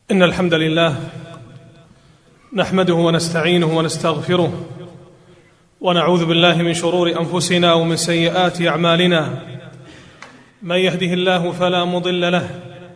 إن الحمد لله نحمده ونستعينه ونستغفره ونعوذ بالله من شرور أنفسنا ومن سيئات أعمالنا. من يهده الله فلا مضل له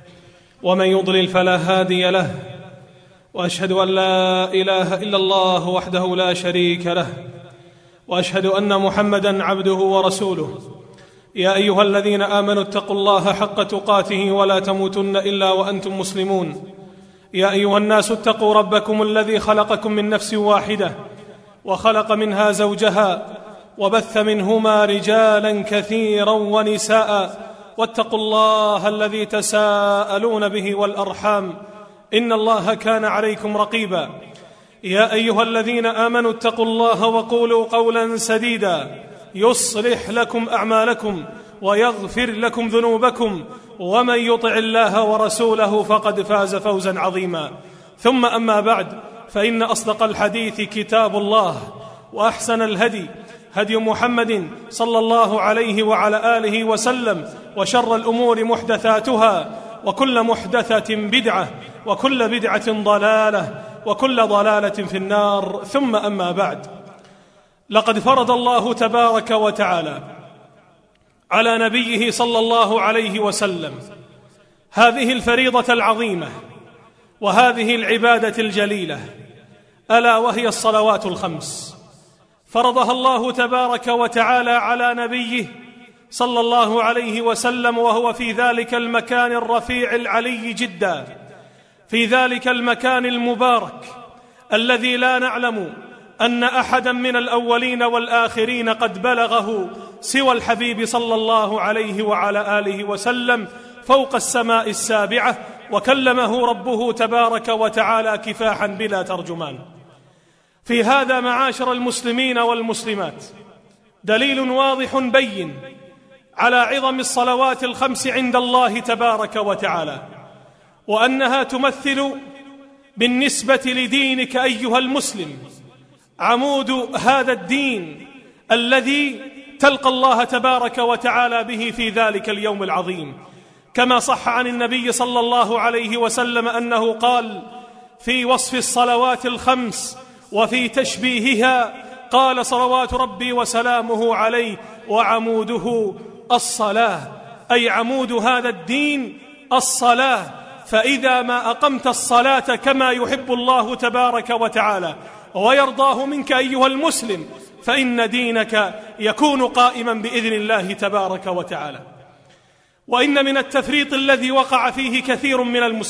ومن يضلل فلا هادي له، وأشهد أن لا إله إلا الله وحده لا شريك له، وأشهد أن محمدًا عبده ورسوله. يا أيها الذين آمنوا اتقوا الله حق تقاته ولا تموتن إلا وأنتم مسلمون. يا أيها الناس اتقوا ربكم الذي خلقكم من نفس واحدة وخلق منها زوجها وبث منهما رجالا كثيرا ونساء، واتقوا الله الذي تساءلون به والأرحام إن الله كان عليكم رقيبا. يا أيها الذين آمنوا اتقوا الله وقولوا قولا سديدا يصلح لكم أعمالكم ويغفر لكم ذنوبكم، ومن يطع الله ورسوله فقد فاز فوزا عظيما. ثم أما بعد، فإن أصدق الحديث كتاب الله، وأحسن الهدي هدي محمد صلى الله عليه وعلى آله وسلم، وشر الأمور محدثاتها، وكل محدثة بدعة، وكل بدعة ضلالة، وكل ضلالة في النار. ثم أما بعد، لقد فرض الله تبارك وتعالى على نبيه صلى الله عليه وسلم هذه الفريضة العظيمة وهذه العبادة الجليلة، ألا وهي الصلوات الخمس. فرضها الله تبارك وتعالى على نبيه صلى الله عليه وسلم، وهو في ذلك المكان الرفيع العلي جدا، في ذلك المكان المبارك الذي لا نعلم أن أحدا من الأولين والآخرين قد بلغه سوى الحبيب صلى الله عليه وعلى آله وسلم، فوق السماء السابعة، وكلمه ربه تبارك وتعالى كفاحا بلا ترجمان. في هذا معاشر المسلمين والمسلمات دليل واضح بين على عظم الصلوات الخمس عند الله تبارك وتعالى، وأنها تمثل بالنسبة لدينك أيها المسلم عمود هذا الدين الذي تلقى الله تبارك وتعالى به في ذلك اليوم العظيم. كما صح عن النبي صلى الله عليه وسلم أنه قال في وصف الصلوات الخمس وفي تشبيهها، قال صلوات ربي وسلامه عليه: وعموده الصلاة، أي عمود هذا الدين الصلاة. فإذا ما أقمت الصلاة كما يحب الله تبارك وتعالى ويرضاه منك أيها المسلم، فإن دينك يكون قائما بإذن الله تبارك وتعالى. وإن من التفريط الذي وقع فيه كثير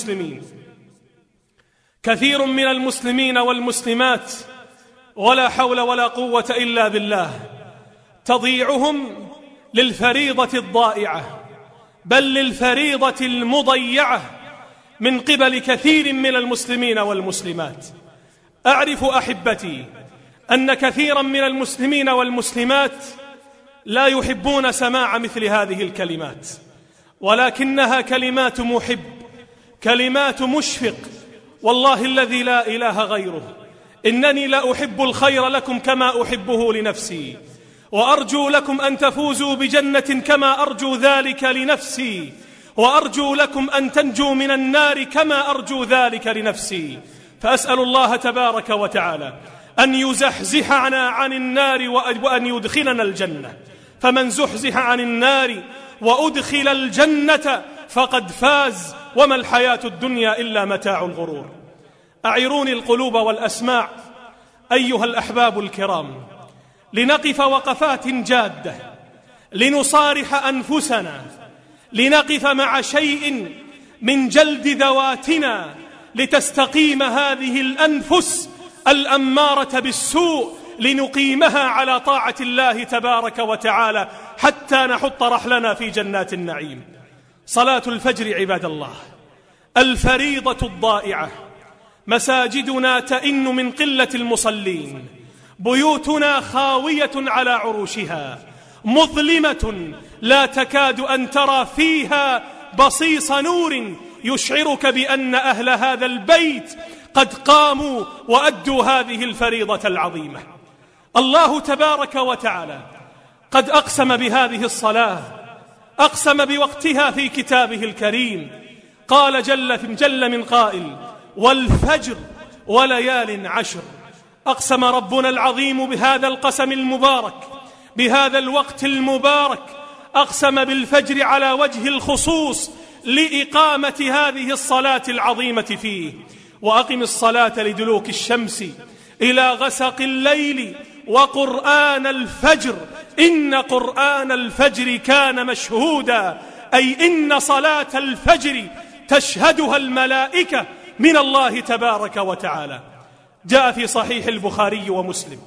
من المسلمين والمسلمات، ولا حول ولا قوة إلا بالله، تضييعهم للفريضة الضائعة، بل للفريضة المضيعة من قبل كثير من المسلمين والمسلمات. أعرف أحبتي أن كثيرا من المسلمين والمسلمات لا يحبون سماع مثل هذه الكلمات، ولكنها كلمات محب، كلمات مشفق، والله الذي لا إله غيره، إنني لا أحب الخير لكم كما أحبه لنفسي، وأرجو لكم أن تفوزوا بجنة كما أرجو ذلك لنفسي، وأرجو لكم أن تنجوا من النار كما أرجو ذلك لنفسي. فأسأل الله تبارك وتعالى أن يزحزحنا عن النار وأن يدخلنا الجنة، فمن زحزح عن النار وأدخل الجنة فقد فاز، وما الحياة الدنيا إلا متاع الغرور. أعيروني القلوب والأسماع أيها الأحباب الكرام، لنقف وقفات جادة، لنصارح أنفسنا، لنقف مع شيء من جلد ذواتنا، لتستقيم هذه الأنفس الأمارة بالسوء، لنقيمها على طاعة الله تبارك وتعالى حتى نحط رحلنا في جنات النعيم. صلاة الفجر عباد الله الفريضة الضائعة، مساجدنا تئن من قلة المصلين، بيوتنا خاوية على عروشها، مظلمة لا تكاد أن ترى فيها بصيص نور يشعرك بأن أهل هذا البيت قد قاموا وأدوا هذه الفريضة العظيمة. الله تبارك وتعالى قد أقسم بهذه الصلاة، أقسم بوقتها في كتابه الكريم، قال جل من قائل: والفجر وليال عشر. أقسم ربنا العظيم بهذا القسم المبارك، بهذا الوقت المبارك، أقسم بالفجر على وجه الخصوص لإقامة هذه الصلاة العظيمة فيه. وأقم الصلاة لدلوك الشمس إلى غسق الليل وقرآن الفجر إن قرآن الفجر كان مشهودا، أي إن صلاة الفجر تشهدها الملائكة من الله تبارك وتعالى. جاء في صحيح البخاري ومسلم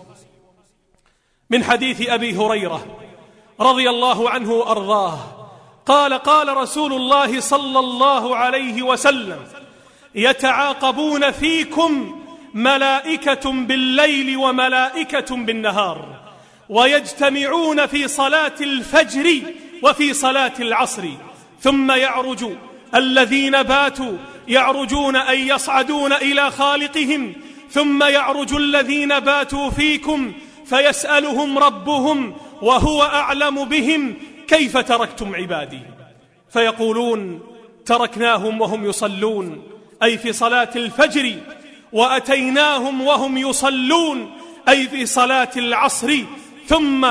من حديث أبي هريرة رضي الله عنه وأرضاه قال: قال رسول الله صلى الله عليه وسلم: يتعاقبون فيكم ملائكة بالليل وملائكة بالنهار، ويجتمعون في صلاة الفجر وفي صلاة العصر، ثم يعرج الذين باتوا يعرجون أي يصعدون إلى خالقهم، ثم يعرج الذين باتوا فيكم فيسألهم ربهم وهو أعلم بهم: كيف تركتم عبادي؟ فيقولون: تركناهم وهم يصلون، أي في صلاة الفجر، وأتيناهم وهم يصلون، أي في صلاة العصر. ثم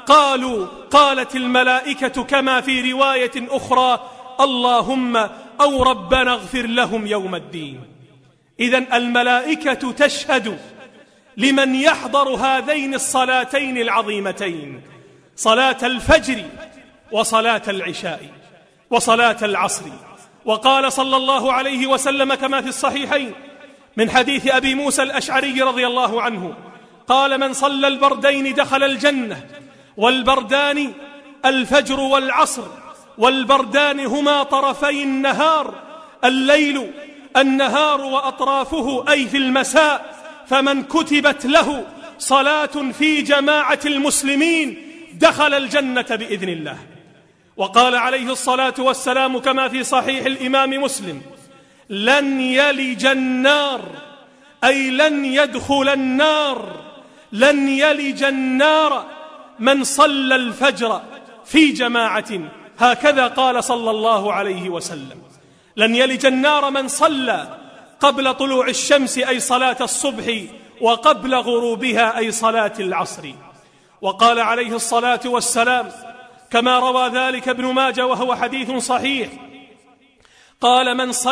قالت الملائكة كما في رواية أخرى: اللهم أو ربنا اغفر لهم يوم الدين. إذن الملائكة تشهد لمن يحضر هذين الصلاتين العظيمتين، صلاة الفجر وصلاة العشاء وصلاة العصر. وقال صلى الله عليه وسلم كما في الصحيحين من حديث أبي موسى الأشعري رضي الله عنه قال: من صلى البردين دخل الجنة. والبردان الفجر والعصر، والبردان هما طرفي النهار، الليل النهار وأطرافه أي في المساء. فمن كتبت له صلاة في جماعة المسلمين دخل الجنة بإذن الله. وقال عليه الصلاة والسلام كما في صحيح الإمام مسلم: لن يلج النار، أي لن يدخل النار، لن يلج النار من صلى الفجر في جماعة. هكذا قال صلى الله عليه وسلم: لن يلج النار من صلى قبل طلوع الشمس، أي صلاة الصبح، وقبل غروبها، أي صلاة العصر. وقال عليه الصلاة والسلام كما روى ذلك ابن ماجه وهو حديث صحيح، قال: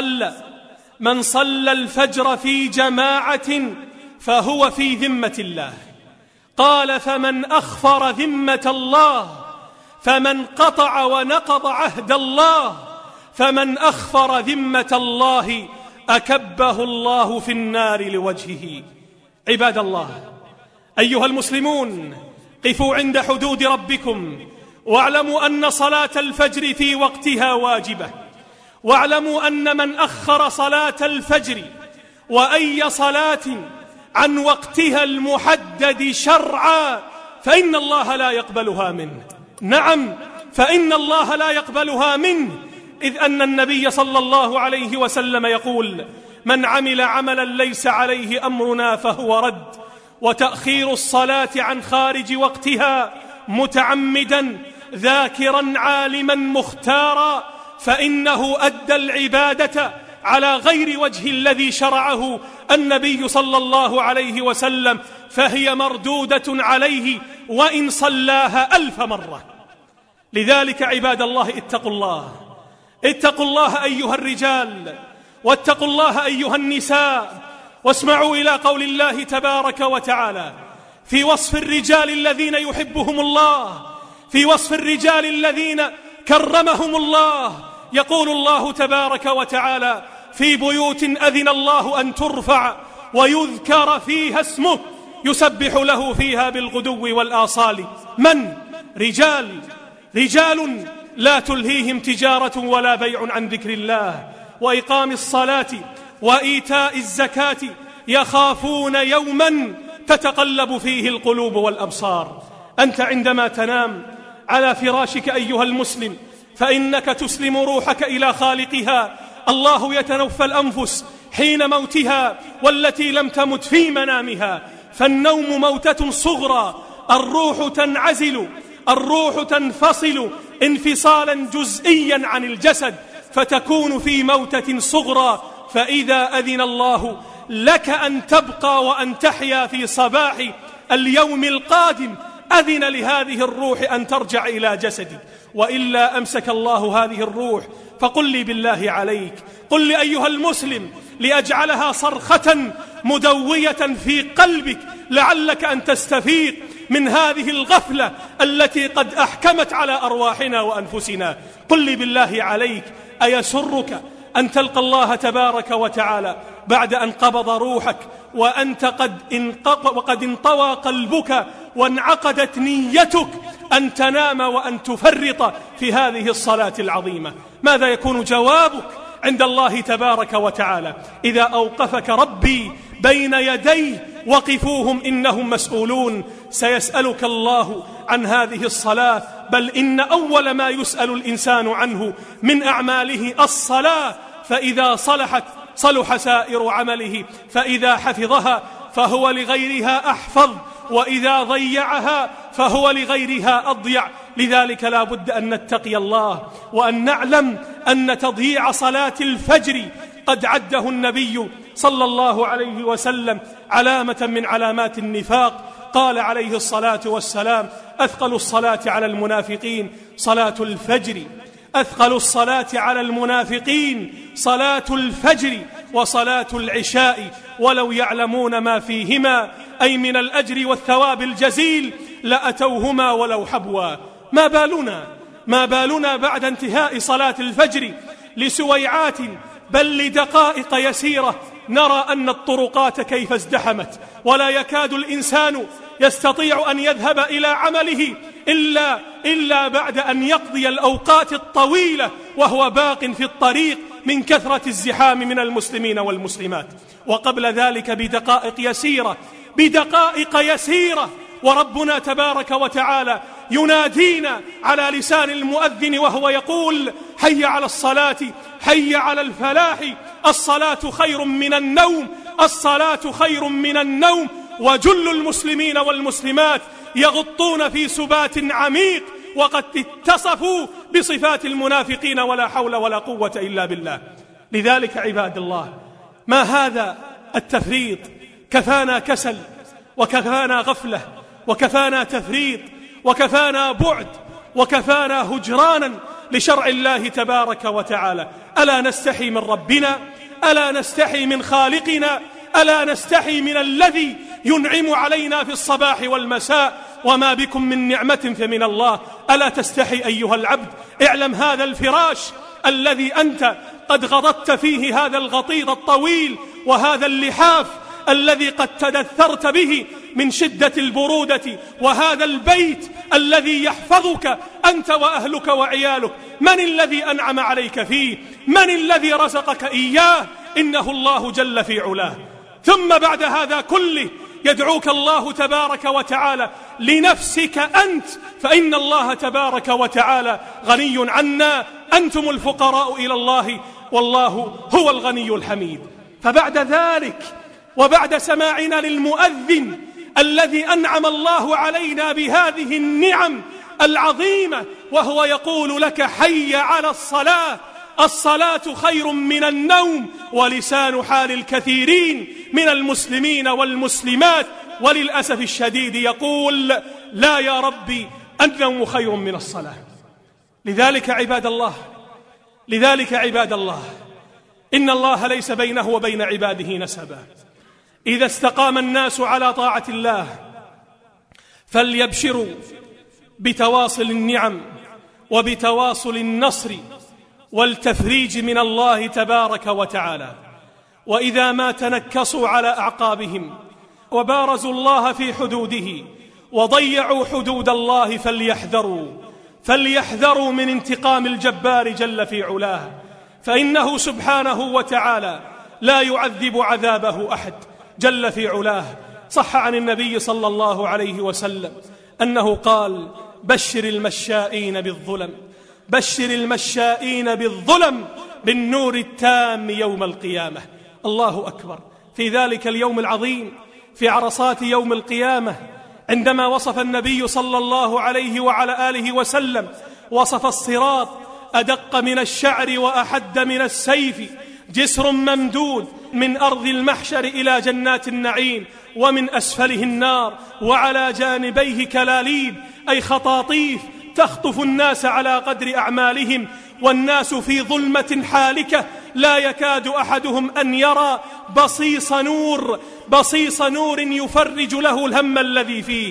من صلى الفجر في جماعة فهو في ذمة الله. قال: فمن أخفر ذمة الله، فمن قطع ونقض عهد الله، فمن أخفر ذمة الله أكبه الله في النار لوجهه. عباد الله، أيها المسلمون، قفوا عند حدود ربكم، واعلموا أن صلاة الفجر في وقتها واجبة، واعلموا أن من أخر صلاة الفجر وأي صلاة عن وقتها المحدد شرعا فإن الله لا يقبلها منه. نعم، فإن الله لا يقبلها منه، إذ أن النبي صلى الله عليه وسلم يقول: من عمل عملا ليس عليه أمرنا فهو رد. وتأخير الصلاة عن خارج وقتها متعمدا ذاكرا عالما مختارا فإنه أدى العبادة على غير وجه الذي شرعه النبي صلى الله عليه وسلم، فهي مردودة عليه وإن صلاها 1000 مرة. لذلك عباد الله، اتقوا الله أيها الرجال، واتقوا الله أيها النساء، واسمعوا إلى قول الله تبارك وتعالى في وصف الرجال الذين يحبهم الله، في وصف الرجال الذين كرمهم الله. يقول الله تبارك وتعالى: في بيوت أذن الله أن ترفع ويذكر فيها اسمه يسبح له فيها بالغدو والآصال. من؟ رجال لا تلهيهم تجارة ولا بيع عن ذكر الله وإقام الصلاة وإيتاء الزكاة يخافون يوما تتقلب فيه القلوب والأبصار. أنت عندما تنام على فراشك أيها المسلم فإنك تسلم روحك إلى خالقها. الله يتنفى الأنفس حين موتها والتي لم تمت في منامها، فالنوم موتة صغرى، الروح تنعزل، الروح تنفصل انفصالا جزئيا عن الجسد، فتكون في موتة صغرى، فإذا أذن الله لك أن تبقى وأن تحيا في صباح اليوم القادم أذن لهذه الروح أن ترجع إلى جسدك، وإلا أمسك الله هذه الروح. فقل لي بالله عليك، قل لي أيها المسلم، لأجعلها صرخة مدوية في قلبك لعلك أن تستفيق من هذه الغفلة التي قد أحكمت على أرواحنا وأنفسنا. قل لي بالله عليك، أيسرك أن تلقى الله تبارك وتعالى بعد أن قبض روحك وأنت وقد انطوى قلبك وانعقدت نيتك أن تنام وأن تفرط في هذه الصلاة العظيمة؟ ماذا يكون جوابك عند الله تبارك وتعالى إذا أوقفك ربي بين يديه؟ وقفوهم إنهم مسؤولون. سيسألك الله عن هذه الصلاة، بل إن أول ما يسأل الإنسان عنه من أعماله الصلاة، فإذا صلحت صلح سائر عمله، فإذا حفظها فهو لغيرها أحفظ، وإذا ضيعها فهو لغيرها أضيع. لذلك لا بد أن نتقي الله وأن نعلم أن تضييع صلاة الفجر قد عده النبي صلى الله عليه وسلم علامة من علامات النفاق. قال عليه الصلاة والسلام: أثقل الصلاة على المنافقين صلاة الفجر، أثقل الصلاة على المنافقين صلاة الفجر وصلاة العشاء، ولو يعلمون ما فيهما أي من الأجر والثواب الجزيل لأتوهما ولو حبوا. ما بالنا بعد انتهاء صلاة الفجر لسويعات بل لدقائق يسيرة نرى أن الطرقات كيف ازدحمت، ولا يكاد الإنسان يستطيع أن يذهب إلى عمله إلا بعد أن يقضي الأوقات الطويلة وهو باق في الطريق من كثرة الزحام من المسلمين والمسلمات. وقبل ذلك بدقائق يسيرة وربنا تبارك وتعالى ينادينا على لسان المؤذن وهو يقول: حي على الصلاة، حي على الفلاح، الصلاة خير من النوم، الصلاة خير من النوم. وجل المسلمين والمسلمات يغطون في سبات عميق وقد اتصفوا بصفات المنافقين، ولا حول ولا قوة إلا بالله. لذلك عباد الله، ما هذا التفريط؟ كفانا كسل، وكفانا غفلة، وكفانا تفريط، وكفانا بعد، وكفانا هجرانا لشرع الله تبارك وتعالى. ألا نستحي من ربنا؟ ألا نستحي من خالقنا؟ ألا نستحي من الذي ينعم علينا في الصباح والمساء؟ وما بكم من نعمة فمن الله. ألا تستحي أيها العبد؟ اعلم هذا الفراش الذي أنت قد غطت فيه هذا الغطيط الطويل وهذا اللحاف الذي قد تدثرت به من شدة البرودة، وهذا البيت الذي يحفظك أنت وأهلك وعيالك، من الذي أنعم عليك فيه؟ من الذي رزقك إياه؟ إنه الله جل في علاه. ثم بعد هذا كله يدعوك الله تبارك وتعالى لنفسك أنت، فإن الله تبارك وتعالى غني عنا، أنتم الفقراء إلى الله والله هو الغني الحميد. فبعد ذلك وبعد سماعنا للمؤذن الذي أنعم الله علينا بهذه النعم العظيمة وهو يقول لك: حي على الصلاة، الصلاة خير من النوم، ولسان حال الكثيرين من المسلمين والمسلمات وللأسف الشديد يقول: لا يا ربي، النوم خير من الصلاة. لذلك عباد الله، إن الله ليس بينه وبين عباده نسبا. إذا استقام الناس على طاعة الله فليبشروا بتواصل النعم وبتواصل النصر والتفريج من الله تبارك وتعالى. وإذا ما تنكصوا على أعقابهم وبارزوا الله في حدوده وضيعوا حدود الله فليحذروا من انتقام الجبار جل في علاه، فإنه سبحانه وتعالى لا يعذب عذابه أحد جل في علاه. صح عن النبي صلى الله عليه وسلم أنه قال: بشر المشائين بالظلم بالنور التام يوم القيامة. الله أكبر. في ذلك اليوم العظيم، في عرصات يوم القيامة، عندما وصف النبي صلى الله عليه وعلى آله وسلم وصف الصراط أدق من الشعر وأحد من السيف، جسر ممدود من أرض المحشر إلى جنات النعيم، ومن أسفله النار، وعلى جانبيه كلاليب أي خطاطيف تخطف الناس على قدر أعمالهم، والناس في ظلمة حالكة لا يكاد أحدهم أن يرى بصيص نور يفرج له الهم الذي فيه.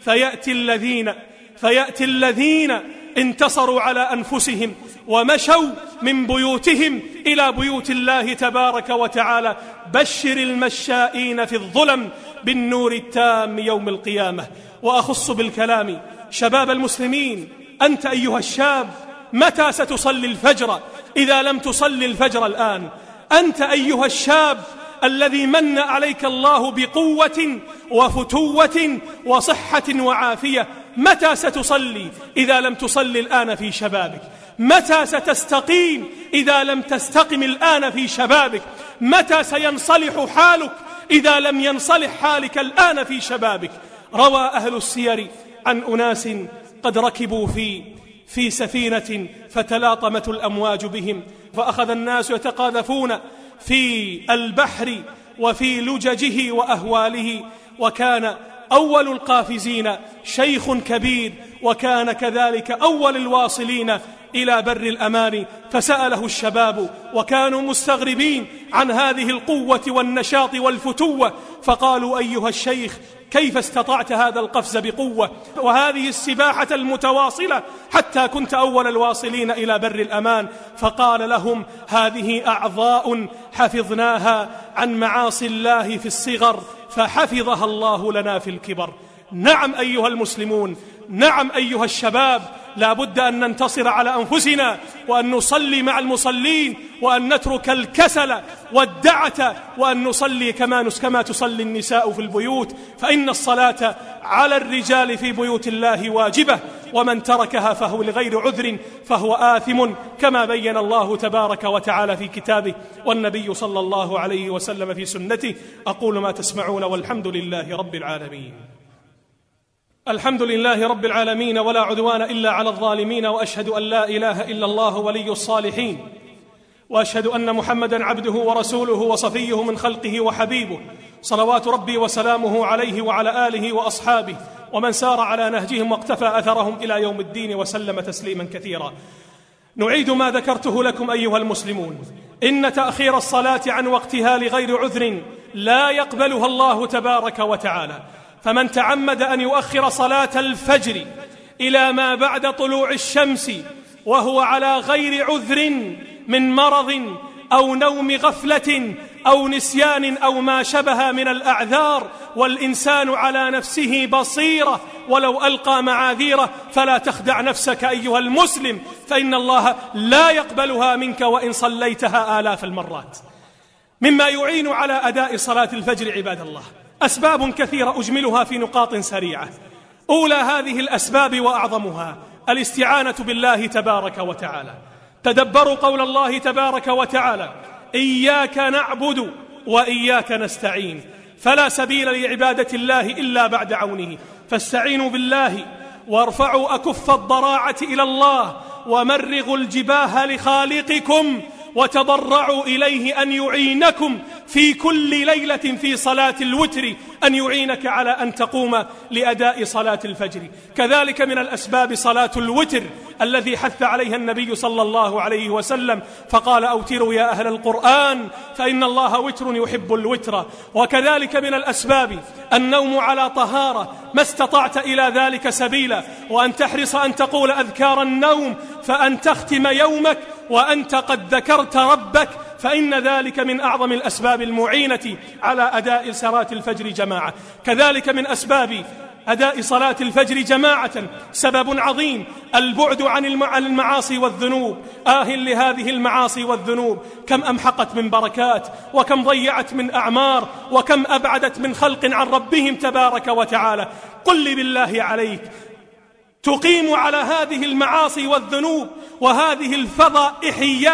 فيأتي الذين انتصروا على أنفسهم ومشوا من بيوتهم إلى بيوت الله تبارك وتعالى. بشر المشائين في الظلم بالنور التام يوم القيامة. وأخص بالكلام شباب المسلمين، أنت أيها الشاب متى ستصلي الفجر إذا لم تصلي الفجر الآن؟ أنت أيها الشاب الذي من عليك الله بقوة وفتوة وصحة وعافية، متى ستصلي إذا لم تصلي الآن في شبابك؟ متى ستستقيم إذا لم تستقم الآن في شبابك؟ متى سينصلح حالك إذا لم ينصلح حالك الآن في شبابك؟ روى أهل السير عن أناس قد ركبوا في سفينة فتلاطمت الأمواج بهم، فأخذ الناس يتقاذفون في البحر وفي لججه وأهواله، وكان أول القافزين شيخ كبير، وكان كذلك أول الواصلين إلى بر الأمان. فسأله الشباب وكانوا مستغربين عن هذه القوة والنشاط والفتوة، فقالوا: أيها الشيخ، كيف استطعت هذا القفز بقوة وهذه السباحة المتواصلة حتى كنت أول الواصلين إلى بر الأمان؟ فقال لهم: هذه أعضاء حفظناها عن معاصي الله في الصغر فحفظها الله لنا في الكبر. نعم أيها المسلمون، نعم أيها الشباب، لا بد أن ننتصر على أنفسنا، وأن نصلي مع المصلين، وأن نترك الكسل والدعة، وأن نصلي كما تصلي النساء في البيوت، فإن الصلاة على الرجال في بيوت الله واجبة، ومن تركها فهو لغير عذر فهو آثم، كما بين الله تبارك وتعالى في كتابه والنبي صلى الله عليه وسلم في سنته. أقول ما تسمعون، والحمد لله رب العالمين. الحمد لله رب العالمين، ولا عدوان إلا على الظالمين، وأشهد أن لا إله إلا الله ولي الصالحين، وأشهد أن محمدا عبده ورسوله وصفيه من خلقه وحبيبه، صلوات ربي وسلامه عليه وعلى آله وأصحابه ومن سار على نهجهم واقتفى أثرهم إلى يوم الدين، وسلم تسليما كثيرا. نعيد ما ذكرته لكم أيها المسلمون: إن تأخير الصلاة عن وقتها لغير عذر لا يقبلها الله تبارك وتعالى، فمن تعمد أن يؤخر صلاة الفجر إلى ما بعد طلوع الشمس وهو على غير عذر من مرض أو نوم غفلة أو نسيان أو ما شبه من الأعذار، والإنسان على نفسه بصيرة ولو ألقى معاذيره، فلا تخدع نفسك أيها المسلم، فإن الله لا يقبلها منك وإن صليتها آلاف المرات. مما يعين على أداء صلاة الفجر عباد الله أسباب كثيرة أجملها في نقاط سريعة. أولى هذه الأسباب وأعظمها الاستعانة بالله تبارك وتعالى. تدبروا قول الله تبارك وتعالى: إياك نعبد وإياك نستعين، فلا سبيل لعبادة الله إلا بعد عونه، فاستعينوا بالله وارفعوا أكف الضراعة إلى الله ومرغوا الجباه لخالقكم وتضرعوا إليه أن يعينكم في كل ليلة في صلاة الوتر، أن يعينك على أن تقوم لأداء صلاة الفجر. كذلك من الأسباب صلاة الوتر الذي حث عليها النبي صلى الله عليه وسلم، فقال: أوتروا يا أهل القرآن فإن الله وتر يحب الوتر. وكذلك من الأسباب النوم على طهارة ما استطعت إلى ذلك سبيلا، وأن تحرص أن تقول أذكار النوم، فأن تختم يومك وأنت قد ذكرت ربك، فإن ذلك من أعظم الأسباب المعينة على أداء صلاة الفجر جماعة. كذلك من أسباب أداء صلاة الفجر جماعة سبب عظيم البعد عن المعاصي والذنوب. لهذه المعاصي والذنوب كم أمحقت من بركات، وكم ضيعت من أعمار، وكم أبعدت من خلق عن ربهم تبارك وتعالى. قل لي بالله عليك، تقيم على هذه المعاصي والذنوب وهذه الفضائحيات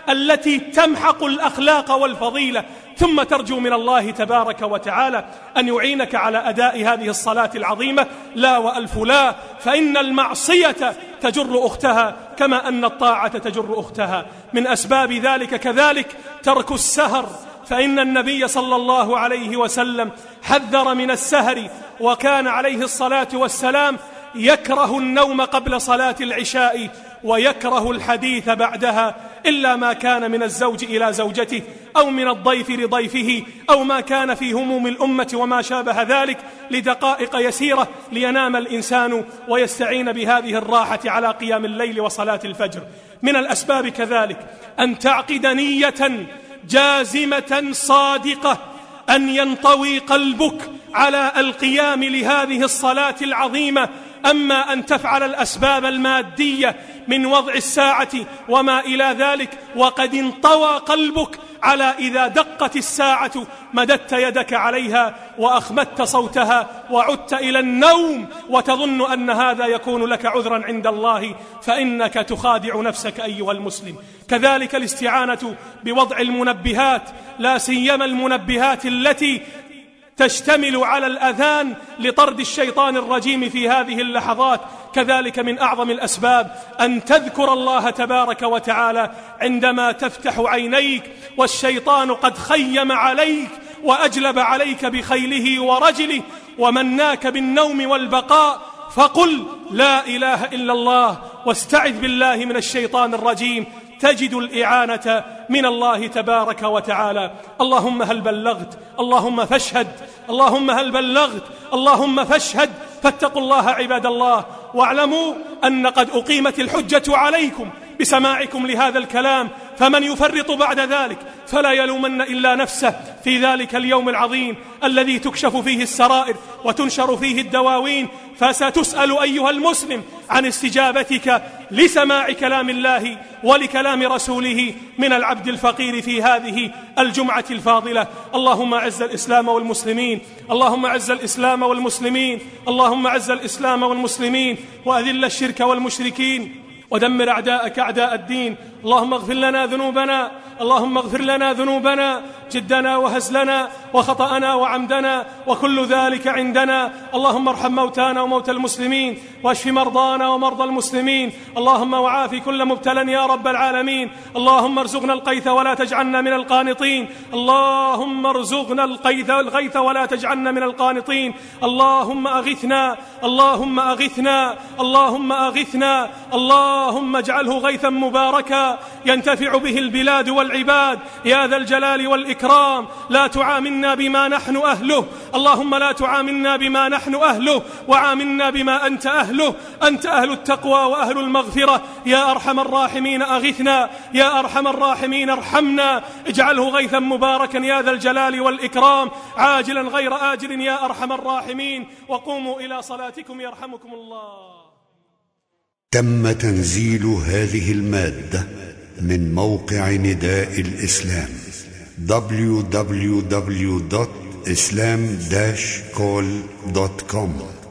التي تمحق الأخلاق والفضيلة، ثم ترجو من الله تبارك وتعالى أن يعينك على أداء هذه الصلاة العظيمة. لا وألف لا، فإن المعصية تجر أختها كما أن الطاعة تجر أختها. من أسباب ذلك كذلك ترك السهر، فإن النبي صلى الله عليه وسلم حذر من السهر، وكان عليه الصلاة والسلام يكره النوم قبل صلاة العشاء ويكره الحديث بعدها، إلا ما كان من الزوج إلى زوجته أو من الضيف لضيفه أو ما كان في هموم الأمة وما شابه ذلك لدقائق يسيرة لينام الإنسان ويستعين بهذه الراحة على قيام الليل وصلاة الفجر. من الأسباب كذلك أن تعقد نية جازمة صادقة أن ينطوي قلبك على القيام لهذه الصلاة العظيمة. أما أن تفعل الأسباب المادية من وضع الساعة وما إلى ذلك وقد انطوى قلبك على إذا دقت الساعة مددت يدك عليها وأخمدت صوتها وعدت إلى النوم وتظن أن هذا يكون لك عذرا عند الله، فإنك تخادع نفسك أيها المسلم. كذلك الاستعانة بوضع المنبهات، لا سيما المنبهات التي تشتمل على الأذان لطرد الشيطان الرجيم في هذه اللحظات. كذلك من أعظم الأسباب أن تذكر الله تبارك وتعالى عندما تفتح عينيك والشيطان قد خيم عليك وأجلب عليك بخيله ورجله ومناك بالنوم والبقاء، فقل لا إله إلا الله واستعذ بالله من الشيطان الرجيم، تجد الإعانة من الله تبارك وتعالى. اللهم هل بلغت؟ اللهم فاشهد. اللهم هل بلغت؟ اللهم فاشهد. فاتقوا الله عباد الله، واعلموا أن قد أقيمت الحجة عليكم بسماعكم لهذا الكلام، فمن يفرط بعد ذلك فلا يلومن إلا نفسه في ذلك اليوم العظيم الذي تكشف فيه السرائر وتنشر فيه الدواوين. فستسأل أيها المسلم عن استجابتك لسماع كلام الله ولكلام رسوله من العبد الفقير في هذه الجمعة الفاضلة. اللهم أعز الإسلام والمسلمين، اللهم أعز الإسلام والمسلمين، اللهم أعز الإسلام والمسلمين وأذل الشرك والمشركين ودمر أعداءك أعداء الدين. اللهم اغفر لنا ذنوبنا، اللهم اغفر لنا ذنوبنا، جدنا وهزلنا وخطأنا وعمدنا وكل ذلك عندنا. اللهم ارحم موتانا وموتى المسلمين واشف مرضانا ومرضى المسلمين. اللهم وعافي كل مبتلى يا رب العالمين. اللهم ارزقنا القيث ولا تجعلنا من القانطين. اللهم ارزقنا الغيث ولا تجعلنا من القانطين. اللهم أغثنا، اللهم أغثنا، اللهم أغثنا، اللهم اجعله غيثا مباركا ينتفع به البلاد والعباد يا ذا الجلال والإكرام. لا تعاملنا بما نحن أهله، اللهم لا تعاملنا بما نحن أهله، وعاملنا بما أنت أهله. أنت أهل التقوى وأهل المغفرة يا أرحم الراحمين. أغثنا يا أرحم الراحمين، ارحمنا، اجعله غيثا مباركا يا ذا الجلال والإكرام، عاجلا غير آجل يا أرحم الراحمين. وقوموا إلى صلاتكم يرحمكم الله. تم تنزيل هذه المادة من موقع نداء الإسلام www.islam-call.com